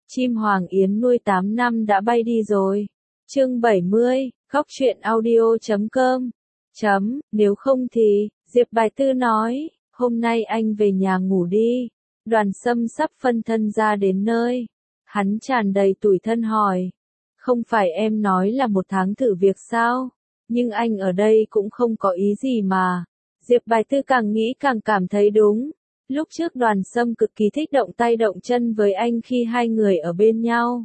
Chim Hoàng Yến nuôi 8 năm đã bay đi rồi. Chương 70, Góc truyện audio.com. Nếu không thì, Diệp Bài Tư nói, hôm nay anh về nhà ngủ đi. Đoàn Sâm sắp phân thân ra đến nơi. Hắn tràn đầy tủi thân hỏi. Không phải em nói là 1 tháng thử việc sao? Nhưng anh ở đây cũng không có ý gì mà. Diệp Bài Tư càng nghĩ càng cảm thấy đúng. Lúc trước Đoàn Sâm cực kỳ thích động tay động chân với anh khi hai người ở bên nhau.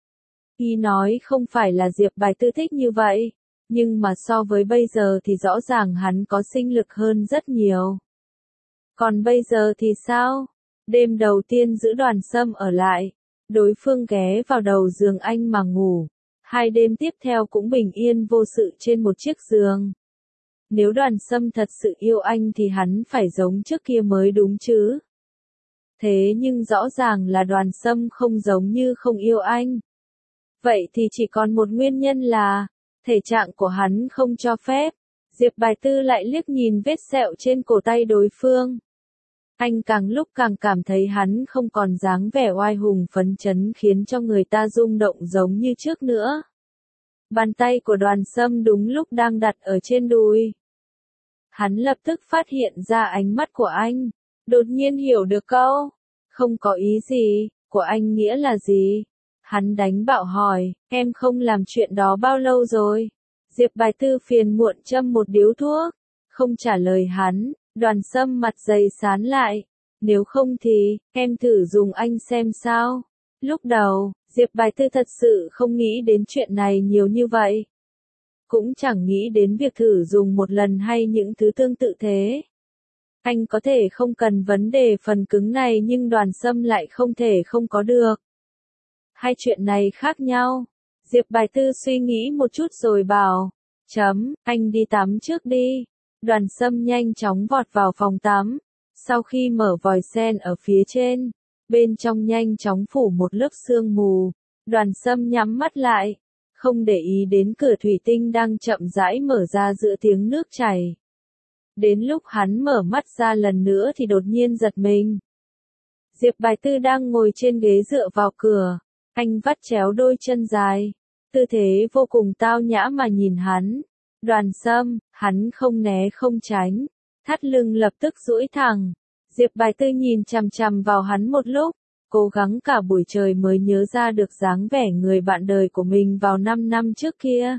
Y nói không phải là Diệp Bài Tư thích như vậy, nhưng mà so với bây giờ thì rõ ràng hắn có sinh lực hơn rất nhiều. Còn bây giờ thì sao? Đêm đầu tiên giữ Đoàn Sâm ở lại, đối phương ghé vào đầu giường anh mà ngủ. 2 đêm tiếp theo cũng bình yên vô sự trên một chiếc giường. Nếu Đoàn Sâm thật sự yêu anh thì hắn phải giống trước kia mới đúng chứ. Thế nhưng rõ ràng là Đoàn Sâm không giống như không yêu anh. Vậy thì chỉ còn một nguyên nhân là, thể trạng của hắn không cho phép. Diệp Bài Tư lại liếc nhìn vết sẹo trên cổ tay đối phương. Anh càng lúc càng cảm thấy hắn không còn dáng vẻ oai hùng phấn chấn khiến cho người ta rung động giống như trước nữa. Bàn tay của Đoàn Sâm đúng lúc đang đặt ở trên đùi. Hắn lập tức phát hiện ra ánh mắt của anh. Đột nhiên hiểu được câu. Không có ý gì, của anh nghĩa là gì? Hắn đánh bạo hỏi, em không làm chuyện đó bao lâu rồi? Diệp Bài Tư phiền muộn châm một điếu thuốc. Không trả lời hắn, Đoàn Sâm mặt dày sán lại. Nếu không thì, em thử dùng anh xem sao. Lúc đầu, Diệp Bài Tư thật sự không nghĩ đến chuyện này nhiều như vậy. Cũng chẳng nghĩ đến việc thử dùng một lần hay những thứ tương tự thế. Anh có thể không cần vấn đề phần cứng này nhưng Đoàn Sâm lại không thể không có được. Hai chuyện này khác nhau. Diệp Bài Tư suy nghĩ một chút rồi bảo. Anh đi tắm trước đi. Đoàn Sâm nhanh chóng vọt vào phòng tắm. Sau khi mở vòi sen ở phía trên, bên trong nhanh chóng phủ một lớp sương mù. Đoàn Sâm nhắm mắt lại, không để ý đến cửa thủy tinh đang chậm rãi mở ra giữa tiếng nước chảy. Đến lúc hắn mở mắt ra lần nữa thì đột nhiên giật mình. Diệp Bài Tư đang ngồi trên ghế dựa vào cửa. Anh vắt chéo đôi chân dài, tư thế vô cùng tao nhã mà nhìn hắn. Đoàn Sâm, hắn không né không tránh, thắt lưng lập tức duỗi thẳng. Diệp Bài Tư nhìn chằm chằm vào hắn một lúc, cố gắng cả buổi trời mới nhớ ra được dáng vẻ người bạn đời của mình vào 5 năm trước kia.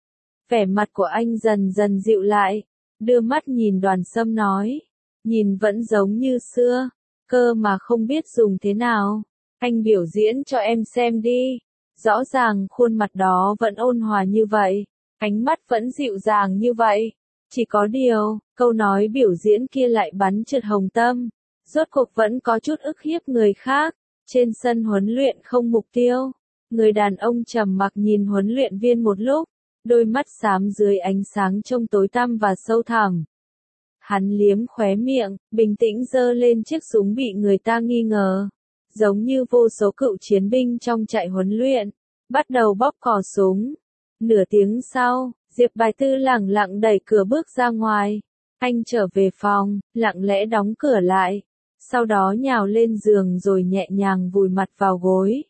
Vẻ mặt của anh dần dần dịu lại, đưa mắt nhìn Đoàn Sâm nói, nhìn vẫn giống như xưa, cơ mà không biết dùng thế nào. Anh biểu diễn cho em xem đi. Rõ ràng khuôn mặt đó vẫn ôn hòa như vậy, ánh mắt vẫn dịu dàng như vậy. Chỉ có điều, câu nói biểu diễn kia lại bắn trượt hồng tâm. Rốt cuộc vẫn có chút ức hiếp người khác. Trên sân huấn luyện không mục tiêu, người đàn ông trầm mặc nhìn huấn luyện viên một lúc, đôi mắt xám dưới ánh sáng trông tối tăm và sâu thẳm. Hắn liếm khóe miệng, bình tĩnh giơ lên chiếc súng bị người ta nghi ngờ. Giống như vô số cựu chiến binh trong trại huấn luyện, bắt đầu bóp cò súng. Nửa tiếng sau, Diệp Bài Tư lẳng lặng đẩy cửa bước ra ngoài. Anh trở về phòng, lặng lẽ đóng cửa lại. Sau đó nhào lên giường rồi nhẹ nhàng vùi mặt vào gối.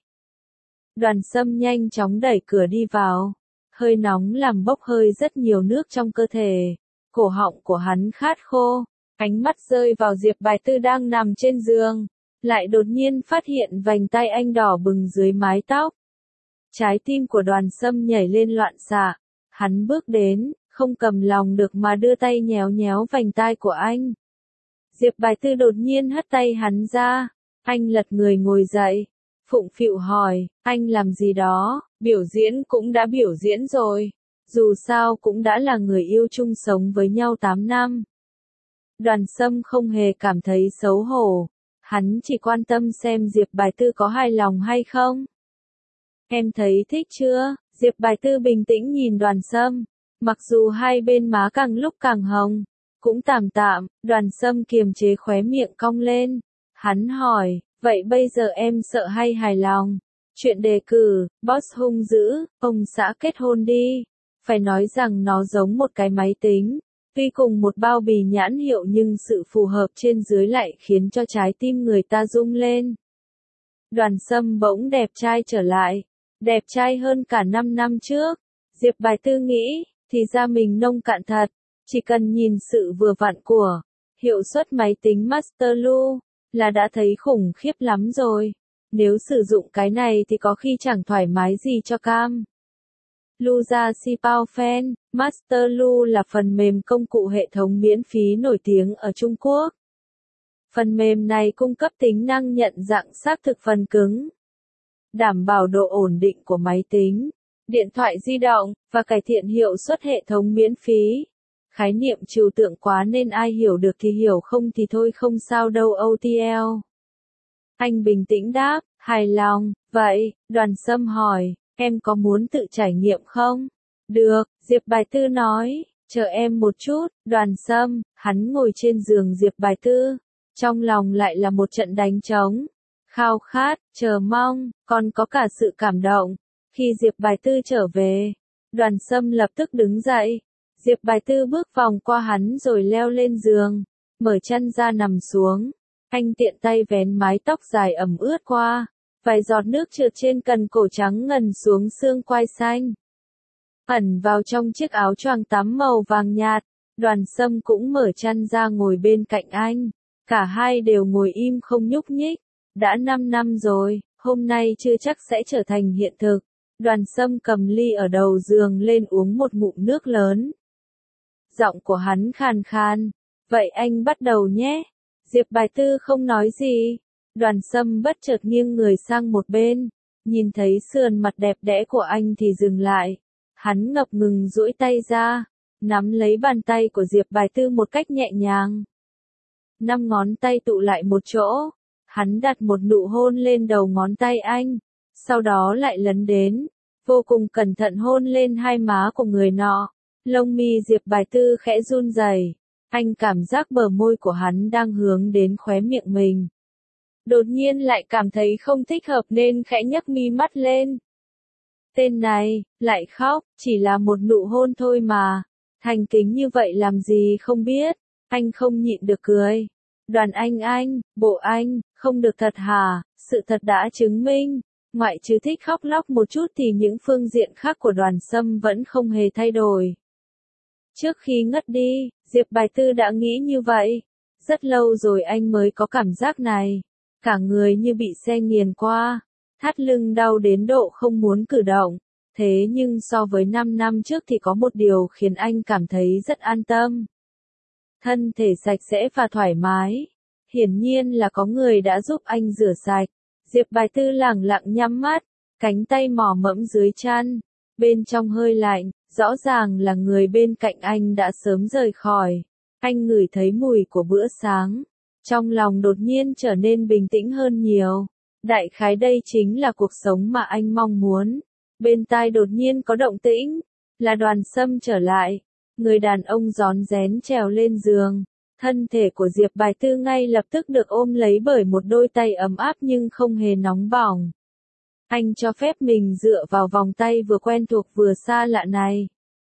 Đoàn Sâm nhanh chóng đẩy cửa đi vào. Hơi nóng làm bốc hơi rất nhiều nước trong cơ thể. Cổ họng của hắn khát khô. Ánh mắt rơi vào Diệp Bài Tư đang nằm trên giường. Lại đột nhiên phát hiện vành tay anh đỏ bừng dưới mái tóc. Trái tim của Đoàn Sâm nhảy lên loạn xạ. Hắn bước đến, không cầm lòng được mà đưa tay nhéo nhéo vành tai của anh. Diệp Bài Tư đột nhiên hất tay hắn ra. Anh lật người ngồi dậy. Phụng phịu hỏi, anh làm gì đó? Biểu diễn cũng đã biểu diễn rồi. Dù sao cũng đã là người yêu chung sống với nhau 8 năm. Đoàn Sâm không hề cảm thấy xấu hổ. Hắn chỉ quan tâm xem Diệp Bài Tư có hài lòng hay không. Em thấy thích chưa? Diệp Bài Tư bình tĩnh nhìn Đoàn Sâm. Mặc dù hai bên má càng lúc càng hồng, cũng tạm tạm, Đoàn Sâm kiềm chế khóe miệng cong lên. Hắn hỏi, vậy bây giờ em sợ hay hài lòng? Chuyện đề cử, boss hung dữ, ông xã kết hôn đi. Phải nói rằng nó giống một cái máy tính. Tuy cùng một bao bì nhãn hiệu nhưng sự phù hợp trên dưới lại khiến cho trái tim người ta rung lên. Đoàn Sâm bỗng đẹp trai trở lại, đẹp trai hơn cả 5 năm trước. Diệp Bài Tư nghĩ, thì ra mình nông cạn thật, chỉ cần nhìn sự vừa vặn của hiệu suất máy tính Master Lu là đã thấy khủng khiếp lắm rồi. Nếu sử dụng cái này thì có khi chẳng thoải mái gì cho cam. Luja Xiaofen, Master Lu là phần mềm công cụ hệ thống miễn phí nổi tiếng ở Trung Quốc. Phần mềm này cung cấp tính năng nhận dạng xác thực phần cứng, đảm bảo độ ổn định của máy tính, điện thoại di động, và cải thiện hiệu suất hệ thống miễn phí. Khái niệm trừu tượng quá nên ai hiểu được thì hiểu không thì thôi không sao đâu OTL. Anh bình tĩnh đáp, hài lòng, vậy, Đoàn Sâm hỏi, em có muốn tự trải nghiệm không? Được, Diệp Bài Tư nói, chờ em một chút, Đoàn Sâm, hắn ngồi trên giường Diệp Bài Tư, trong lòng lại là một trận đánh trống, khao khát, chờ mong, còn có cả sự cảm động. Khi Diệp Bài Tư trở về, Đoàn Sâm lập tức đứng dậy. Diệp Bài Tư bước vòng qua hắn rồi leo lên giường, mở chân ra nằm xuống. Anh tiện tay vén mái tóc dài ẩm ướt qua, vài giọt nước trượt trên cần cổ trắng ngần xuống xương quai xanh. Ẩn vào trong chiếc áo choàng tắm màu vàng nhạt, Đoàn Sâm cũng mở chân ra ngồi bên cạnh anh. Cả hai đều ngồi im không nhúc nhích. Đã 5 năm rồi, hôm nay chưa chắc sẽ trở thành hiện thực. Đoàn Sâm cầm ly ở đầu giường lên uống một ngụm nước lớn. Giọng của hắn khàn khàn. Vậy anh bắt đầu nhé. Diệp Bài Tư không nói gì. Đoàn Sâm bất chợt nghiêng người sang một bên. Nhìn thấy sườn mặt đẹp đẽ của anh thì dừng lại. Hắn ngập ngừng duỗi tay ra, nắm lấy bàn tay của Diệp Bài Tư một cách nhẹ nhàng. 5 ngón tay tụ lại một chỗ. Hắn đặt một nụ hôn lên đầu ngón tay anh. Sau đó lại lấn đến, vô cùng cẩn thận hôn lên hai má của người nọ. Lông mi Diệp Bài Tư khẽ run rẩy. Anh cảm giác bờ môi của hắn đang hướng đến khóe miệng mình. Đột nhiên lại cảm thấy không thích hợp nên khẽ nhấc mi mắt lên. Tên này, lại khóc, chỉ là một nụ hôn thôi mà. Thành kính như vậy làm gì không biết. Anh không nhịn được cười. Đoàn anh, bộ anh, không được thật hả? Sự thật đã chứng minh. Ngoại trừ thích khóc lóc một chút thì những phương diện khác của Đoàn Sâm vẫn không hề thay đổi. Trước khi ngất đi, Diệp Bài Tư đã nghĩ như vậy. Rất lâu rồi anh mới có cảm giác này. Cả người như bị xe nghiền qua. Thắt lưng đau đến độ không muốn cử động. Thế nhưng so với 5 năm trước thì có một điều khiến anh cảm thấy rất an tâm. Thân thể sạch sẽ và thoải mái. Hiển nhiên là có người đã giúp anh rửa sạch. Diệp Bài Tư lẳng lặng nhắm mắt, cánh tay mò mẫm dưới chăn. Bên trong hơi lạnh, rõ ràng là người bên cạnh anh đã sớm rời khỏi. Anh ngửi thấy mùi của bữa sáng. Trong lòng đột nhiên trở nên bình tĩnh hơn nhiều. Đại khái đây chính là cuộc sống mà anh mong muốn. Bên tai đột nhiên có động tĩnh. Là Đoàn Sâm trở lại. Người đàn ông rón rén trèo lên giường. Thân thể của Diệp Bài Tư ngay lập tức được ôm lấy bởi một đôi tay ấm áp nhưng không hề nóng bỏng. Anh cho phép mình dựa vào vòng tay vừa quen thuộc vừa xa lạ này.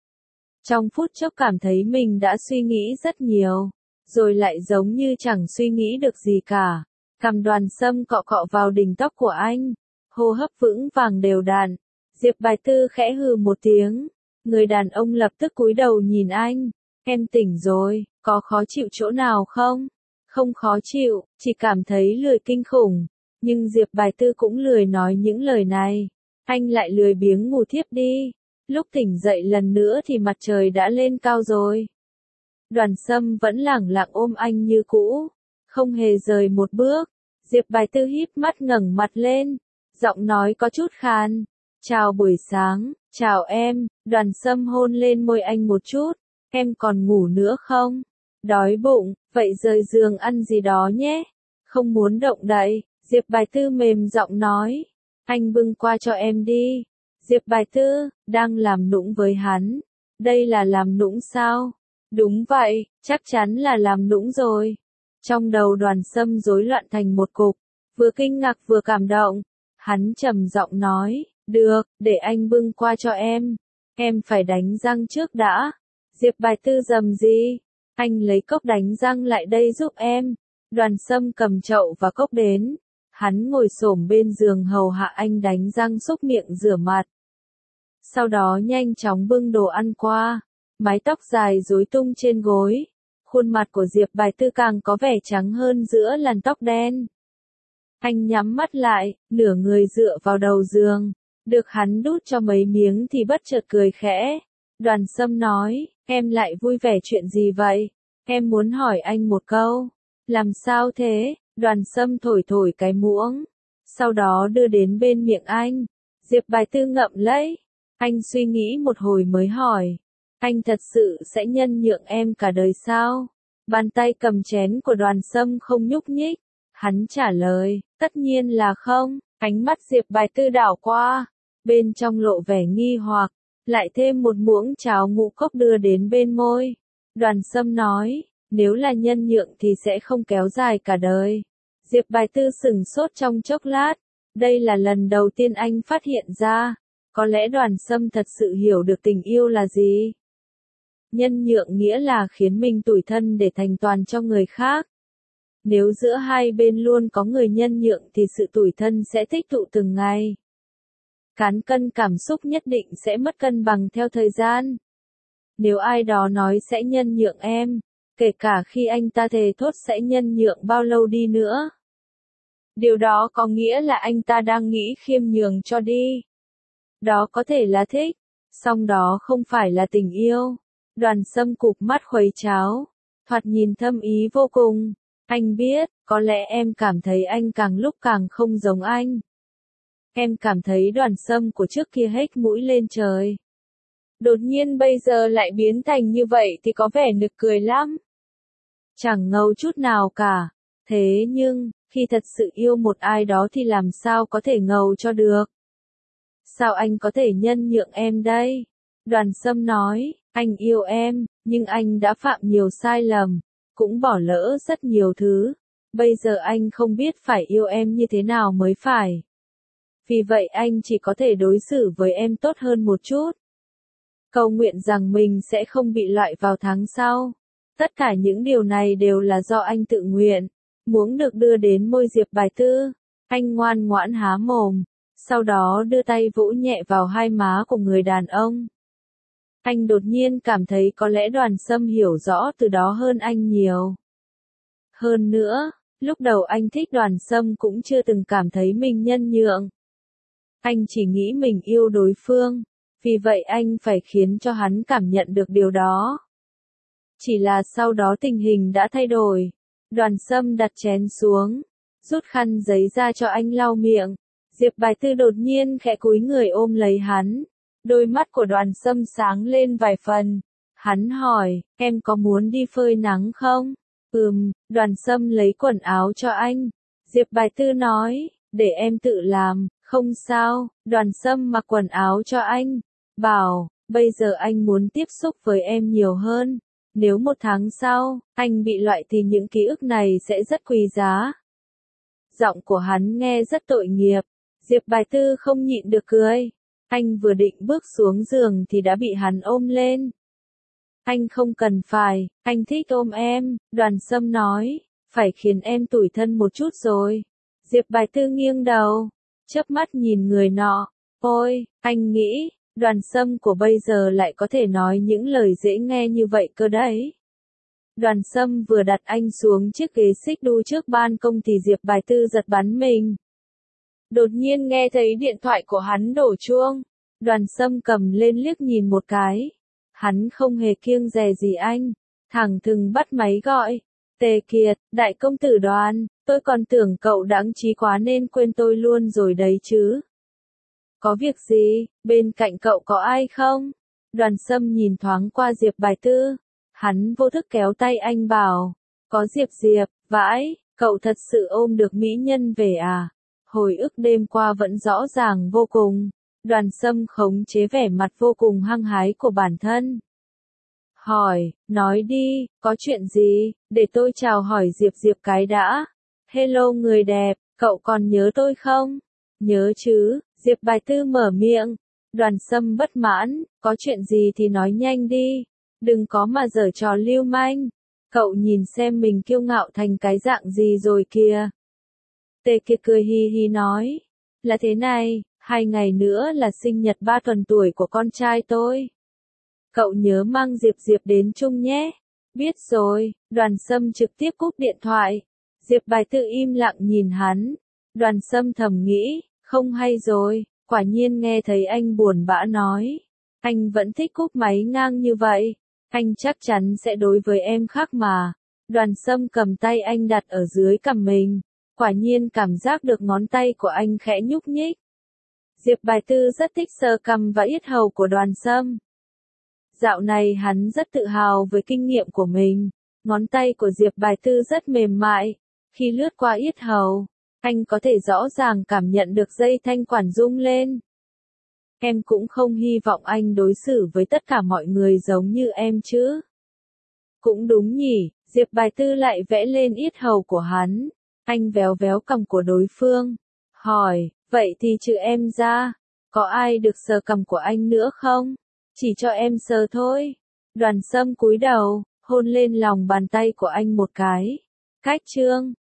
Trong phút chốc cảm thấy mình đã suy nghĩ rất nhiều, rồi lại giống như chẳng suy nghĩ được gì cả. Cằm Đoàn Sâm cọ cọ vào đỉnh tóc của anh, hô hấp vững vàng đều đặn. Diệp Bài Tư khẽ hừ một tiếng. Người đàn ông lập tức cúi đầu nhìn anh. Em tỉnh rồi, có khó chịu chỗ nào không? Không khó chịu, chỉ cảm thấy lười kinh khủng. Nhưng Diệp Bài Tư cũng lười nói những lời này. Anh lại lười biếng ngủ thiếp đi. Lúc tỉnh dậy lần nữa thì mặt trời đã lên cao rồi. Đoàn Sâm vẫn lẳng lặng ôm anh như cũ, không hề rời một bước. Diệp Bài Tư híp mắt ngẩng mặt lên, giọng nói có chút khàn. Chào buổi sáng, chào em. Đoàn Sâm hôn lên môi anh một chút. Em còn ngủ nữa không? Đói bụng, vậy rời giường ăn gì đó nhé. Không muốn động đậy, Diệp Bài Tư mềm giọng nói. Anh bưng qua cho em đi. Diệp Bài Tư, đang làm nũng với hắn. Đây là làm nũng sao? Đúng vậy, chắc chắn là làm nũng rồi. Trong đầu Đoàn Sâm rối loạn thành một cục, vừa kinh ngạc vừa cảm động. Hắn trầm giọng nói, được, để anh bưng qua cho em. Em phải đánh răng trước đã. Diệp Bài Tư rầm gì? Anh lấy cốc đánh răng lại đây giúp em. Đoàn Sâm cầm chậu và cốc đến. Hắn ngồi xổm bên giường hầu hạ anh đánh răng xúc miệng rửa mặt. Sau đó nhanh chóng bưng đồ ăn qua, mái tóc dài rối tung trên gối. Khuôn mặt của Diệp Bài Tư càng có vẻ trắng hơn giữa làn tóc đen. Anh nhắm mắt lại, nửa người dựa vào đầu giường. Được hắn đút cho mấy miếng thì bất chợt cười khẽ. Đoàn Sâm nói, em lại vui vẻ chuyện gì vậy? Em muốn hỏi anh một câu. Làm sao thế? Đoàn Sâm thổi thổi cái muỗng. Sau đó đưa đến bên miệng anh. Diệp Bài Tư ngậm lấy. Anh suy nghĩ một hồi mới hỏi. Anh thật sự sẽ nhân nhượng em cả đời sao? Bàn tay cầm chén của Đoàn Sâm không nhúc nhích. Hắn trả lời, tất nhiên là không. Ánh mắt Diệp Bài Tư đảo qua. Bên trong lộ vẻ nghi hoặc. Lại thêm một muỗng cháo ngũ cốc đưa đến bên môi. Đoàn Sâm nói, nếu là nhân nhượng thì sẽ không kéo dài cả đời. Diệp Bài Tư sửng sốt trong chốc lát. Đây là lần đầu tiên anh phát hiện ra. Có lẽ Đoàn Sâm thật sự hiểu được tình yêu là gì. Nhân nhượng nghĩa là khiến mình tủi thân để thành toàn cho người khác. Nếu giữa hai bên luôn có người nhân nhượng thì sự tủi thân sẽ tích tụ từng ngày. Cán cân cảm xúc nhất định sẽ mất cân bằng theo thời gian. Nếu ai đó nói sẽ nhân nhượng em, kể cả khi anh ta thề thốt sẽ nhân nhượng bao lâu đi nữa. Điều đó có nghĩa là anh ta đang nghĩ khiêm nhường cho đi. Đó có thể là thích, song đó không phải là tình yêu. Đoàn Sâm cụp mắt khuấy cháo, thoạt nhìn thâm ý vô cùng. Anh biết, có lẽ em cảm thấy anh càng lúc càng không giống anh. Em cảm thấy Đoàn Sâm của trước kia hết mũi lên trời. Đột nhiên bây giờ lại biến thành như vậy thì có vẻ nực cười lắm. Chẳng ngầu chút nào cả. Thế nhưng, khi thật sự yêu một ai đó thì làm sao có thể ngầu cho được? Sao anh có thể nhân nhượng em đây? Đoàn Sâm nói, anh yêu em, nhưng anh đã phạm nhiều sai lầm, cũng bỏ lỡ rất nhiều thứ. Bây giờ anh không biết phải yêu em như thế nào mới phải. Vì vậy anh chỉ có thể đối xử với em tốt hơn một chút. Cầu nguyện rằng mình sẽ không bị loại vào tháng sau. Tất cả những điều này đều là do anh tự nguyện. Muỗng được đưa đến môi Diệp Bài Tư. Anh ngoan ngoãn há mồm. Sau đó đưa tay vỗ nhẹ vào hai má của người đàn ông. Anh đột nhiên cảm thấy có lẽ Đoàn Sâm hiểu rõ từ đó hơn anh nhiều. Hơn nữa, lúc đầu anh thích Đoàn Sâm cũng chưa từng cảm thấy mình nhân nhượng. Anh chỉ nghĩ mình yêu đối phương, vì vậy anh phải khiến cho hắn cảm nhận được điều đó. Chỉ là sau đó tình hình đã thay đổi. Đoàn Sâm đặt chén xuống, rút khăn giấy ra cho anh lau miệng. Diệp Bài Tư đột nhiên khẽ cúi người ôm lấy hắn. Đôi mắt của Đoàn Sâm sáng lên vài phần. Hắn hỏi, em có muốn đi phơi nắng không? Đoàn Sâm lấy quần áo cho anh. Diệp Bài Tư nói, để em tự làm, không sao. Đoàn Sâm mặc quần áo cho anh. Bảo, bây giờ anh muốn tiếp xúc với em nhiều hơn. Nếu một tháng sau, anh bị loại thì những ký ức này sẽ rất quý giá. Giọng của hắn nghe rất tội nghiệp. Diệp Bài Tư không nhịn được cười. Anh vừa định bước xuống giường thì đã bị hắn ôm lên. Anh không cần phải, anh thích ôm em, Đoàn Sâm nói, phải khiến em tủi thân một chút rồi. Diệp Bài Tư nghiêng đầu, chớp mắt nhìn người nọ. Ôi, anh nghĩ, Đoàn Sâm của bây giờ lại có thể nói những lời dễ nghe như vậy cơ đấy. Đoàn Sâm vừa đặt anh xuống chiếc ghế xích đu trước ban công thì Diệp Bài Tư giật bắn mình. Đột nhiên nghe thấy điện thoại của hắn đổ chuông. Đoàn Sâm cầm lên liếc nhìn một cái. Hắn không hề kiêng dè gì anh. Thẳng thừng bắt máy gọi. Tề Kiệt, đại công tử Đoàn, tôi còn tưởng cậu đáng trí quá nên quên tôi luôn rồi đấy chứ. Có việc gì, bên cạnh cậu có ai không? Đoàn Sâm nhìn thoáng qua Diệp Bài Tư. Hắn vô thức kéo tay anh bảo. Có Diệp, vãi, cậu thật sự ôm được mỹ nhân về à? Hồi ức đêm qua vẫn rõ ràng vô cùng. Đoàn Sâm khống chế vẻ mặt vô cùng hăng hái của bản thân. Hỏi, nói đi, có chuyện gì, để tôi chào hỏi Diệp cái đã. Hello người đẹp, cậu còn nhớ tôi không? Nhớ chứ, Diệp Bài Tư mở miệng. Đoàn Sâm bất mãn, có chuyện gì thì nói nhanh đi. Đừng có mà giở trò lưu manh. Cậu nhìn xem mình kiêu ngạo thành cái dạng gì rồi kìa. Tề Kiệt cười hi hi nói, là thế này, 2 ngày nữa là sinh nhật 3 tuần tuổi của con trai tôi. Cậu nhớ mang Diệp Diệp đến chung nhé. Biết rồi, Đoàn Sâm trực tiếp cúp điện thoại. Diệp Bài Tư im lặng nhìn hắn. Đoàn Sâm thầm nghĩ, không hay rồi, quả nhiên nghe thấy anh buồn bã nói. Anh vẫn thích cúp máy ngang như vậy. Anh chắc chắn sẽ đối với em khác mà. Đoàn Sâm cầm tay anh đặt ở dưới cằm mình. Quả nhiên cảm giác được ngón tay của anh khẽ nhúc nhích. Diệp Bài Tư rất thích sờ cằm và yết hầu của Đoàn Sâm. Dạo này hắn rất tự hào với kinh nghiệm của mình. Ngón tay của Diệp Bài Tư rất mềm mại. Khi lướt qua yết hầu, anh có thể rõ ràng cảm nhận được dây thanh quản rung lên. Em cũng không hy vọng anh đối xử với tất cả mọi người giống như em chứ. Cũng đúng nhỉ, Diệp Bài Tư lại vẽ lên yết hầu của hắn. Anh véo véo cằm của đối phương. Hỏi, vậy thì trừ em ra, có ai được sờ cằm của anh nữa không? Chỉ cho em sờ thôi. Đoàn Sâm cúi đầu, hôn lên lòng bàn tay của anh một cái. Cách chương